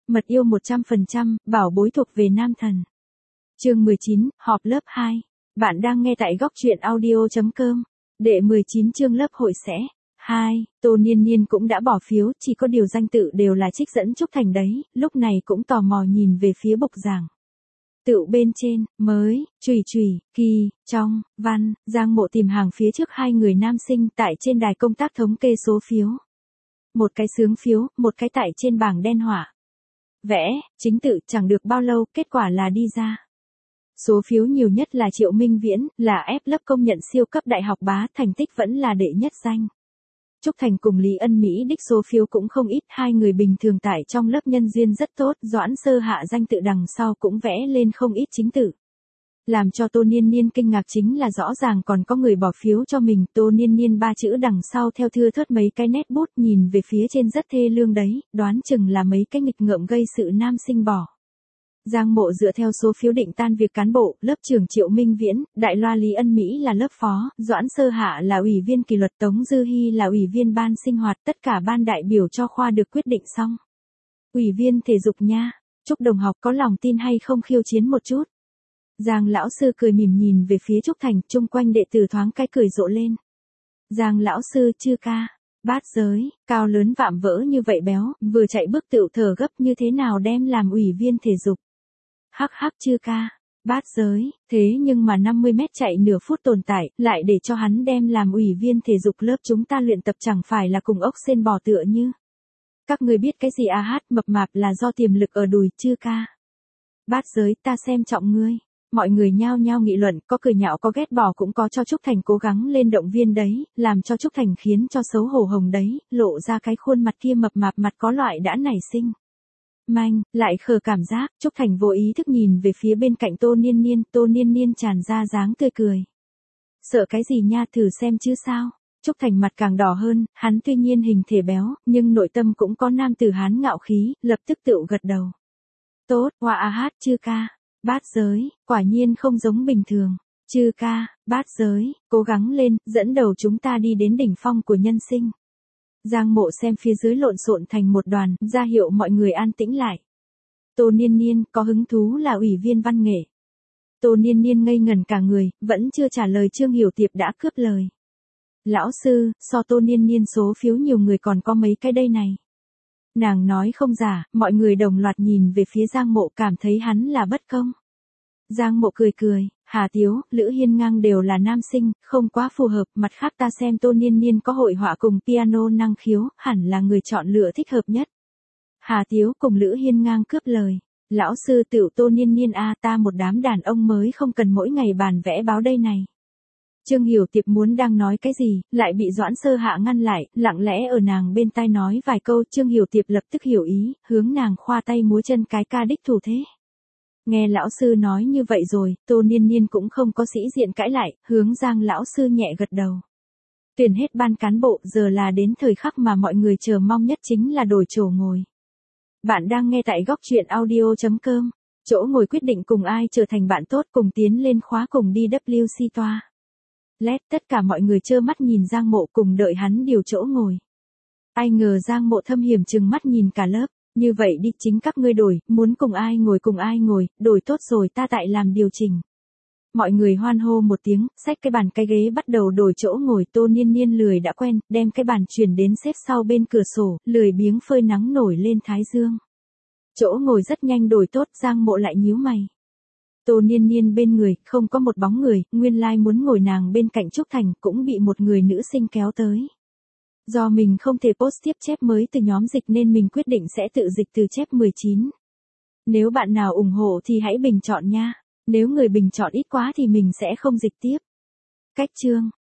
Mật yêu 100%, bảo bối thuộc về nam thần. Chương 19, họp lớp 2. Bạn đang nghe tại góc truyện audio.com. Đệ 19 chương lớp hội sẽ. 2. Tô Niên Niên cũng đã bỏ phiếu, chỉ có điều danh tự đều là trích dẫn Trúc Thành đấy, lúc này cũng tò mò nhìn về phía bục giảng. Tựu bên trên, mới, chùy chùy, kỳ, trong, văn, Giang Mộ tìm hàng phía trước hai người nam sinh tại trên đài công tác thống kê số phiếu. Một cái xướng phiếu, một cái tại trên bảng đen họa. Vẽ, chính tự chẳng được bao lâu, kết quả là đi ra. Số phiếu nhiều nhất là Triệu Minh Viễn, là F lớp công nhận siêu cấp đại học bá, thành tích vẫn là đệ nhất danh. Trúc Thành cùng Lý Ân Mỹ đích số phiếu cũng không ít, hai người bình thường tại trong lớp nhân duyên rất tốt, Doãn Sơ Hạ danh tự đằng sau cũng vẽ lên không ít chính tự. Làm cho Tô Niên Niên kinh ngạc chính là rõ ràng còn có người bỏ phiếu cho mình, Tô Niên Niên ba chữ đằng sau theo thưa thớt mấy cái nét bút, nhìn về phía trên rất thê lương đấy, đoán chừng là mấy cái nghịch ngợm gây sự nam sinh bỏ. Giang Mộ dựa theo số phiếu định tan việc cán bộ, lớp trưởng Triệu Minh Viễn, đại loa Lý Ân Mỹ là lớp phó, Doãn Sơ Hạ là ủy viên kỷ luật, Tống Dư Hi là ủy viên ban sinh hoạt, tất cả ban đại biểu cho khoa được quyết định xong. Ủy viên thể dục nha, Trúc đồng học có lòng tin hay không khiêu chiến một chút. Giang lão sư cười mỉm nhìn về phía Trúc Thành, chung quanh đệ tử thoáng cái cười rộ lên. Giang lão sư chư ca, bát giới, cao lớn vạm vỡ như vậy béo, vừa chạy bước tựu thở gấp như thế nào đem làm ủy viên thể dục. Hắc hắc chư ca, bát giới, thế nhưng mà 50 mét chạy nửa phút tồn tại, lại để cho hắn đem làm ủy viên thể dục lớp chúng ta luyện tập chẳng phải là cùng ốc sên bò tựa như. Các người biết cái gì à, hát mập mạp là do tiềm lực ở đùi chư ca. Bát giới ta xem trọng ngươi. Mọi người nhao nhao nghị luận, có cười nhạo có ghét bỏ cũng có cho Trúc Thành cố gắng lên động viên đấy, làm cho Trúc Thành khiến cho xấu hổ hồng đấy, lộ ra cái khuôn mặt kia mập mạp mặt có loại đã nảy sinh. Manh, lại khờ cảm giác, Trúc Thành vô ý thức nhìn về phía bên cạnh Tô Niên Niên tràn ra dáng tươi cười. Sợ cái gì nha, thử xem chứ sao. Trúc Thành mặt càng đỏ hơn, hắn tuy nhiên hình thể béo, nhưng nội tâm cũng có nam tử hán ngạo khí, lập tức tựu gật đầu. Tốt, hoa a hát chư ca. Bát giới, quả nhiên không giống bình thường. Chư ca, bát giới, cố gắng lên, dẫn đầu chúng ta đi đến đỉnh phong của nhân sinh. Giang Mộ xem phía dưới lộn xộn thành một đoàn, ra hiệu mọi người an tĩnh lại. Tô Niên Niên, có hứng thú là ủy viên văn nghệ. Tô Niên Niên ngây ngẩn cả người, vẫn chưa trả lời Trương Hiểu Tiệp đã cướp lời. Lão sư, so Tô Niên Niên số phiếu nhiều người còn có mấy cái đây này. Nàng nói không giả, mọi người đồng loạt nhìn về phía Giang Mộ cảm thấy hắn là bất công. Giang Mộ cười cười, Hà Tiếu, Lữ Hiên Ngang đều là nam sinh, không quá phù hợp, mặt khác ta xem Tô Niên Niên có hội họa cùng piano năng khiếu, hẳn là người chọn lựa thích hợp nhất. Hà Tiếu cùng Lữ Hiên Ngang cướp lời, lão sư tựu Tô Niên Niên a, ta một đám đàn ông mới không cần mỗi ngày bàn vẽ báo đây này. Trương Hiểu Tiệp muốn đang nói cái gì, lại bị Doãn Sơ Hạ ngăn lại, lặng lẽ ở nàng bên tai nói vài câu, Trương Hiểu Tiệp lập tức hiểu ý, hướng nàng khoa tay múa chân cái ca đích thủ thế. Nghe lão sư nói như vậy rồi, Tô Niên Niên cũng không có sĩ diện cãi lại, hướng Giang lão sư nhẹ gật đầu. Tuyển hết ban cán bộ, giờ là đến thời khắc mà mọi người chờ mong nhất chính là đổi chỗ ngồi. Bạn đang nghe tại góc truyện audio.com, chỗ ngồi quyết định cùng ai trở thành bạn tốt, cùng tiến lên khóa, cùng đi WC toa. Tất cả mọi người trơ mắt nhìn Giang Mộ cùng đợi hắn điều chỗ ngồi. Ai ngờ Giang Mộ thâm hiểm trừng mắt nhìn cả lớp, như vậy đi, chính các ngươi đổi, muốn cùng ai ngồi, đổi tốt rồi ta tại làm điều chỉnh. Mọi người hoan hô một tiếng, xách cái bàn cái ghế bắt đầu đổi chỗ ngồi. Tô Niên Niên lười đã quen, đem cái bàn chuyển đến xếp sau bên cửa sổ, lười biếng phơi nắng nổi lên thái dương. Chỗ ngồi rất nhanh đổi tốt, Giang Mộ lại nhíu mày. Tô Niên Niên bên người, không có một bóng người, nguyên lai muốn ngồi nàng bên cạnh Trúc Thành, cũng bị một người nữ sinh kéo tới. Do mình không thể post tiếp chép mới từ nhóm dịch nên mình quyết định sẽ tự dịch từ chép 19. Nếu bạn nào ủng hộ thì hãy bình chọn nha, nếu người bình chọn ít quá thì mình sẽ không dịch tiếp. Cách chương,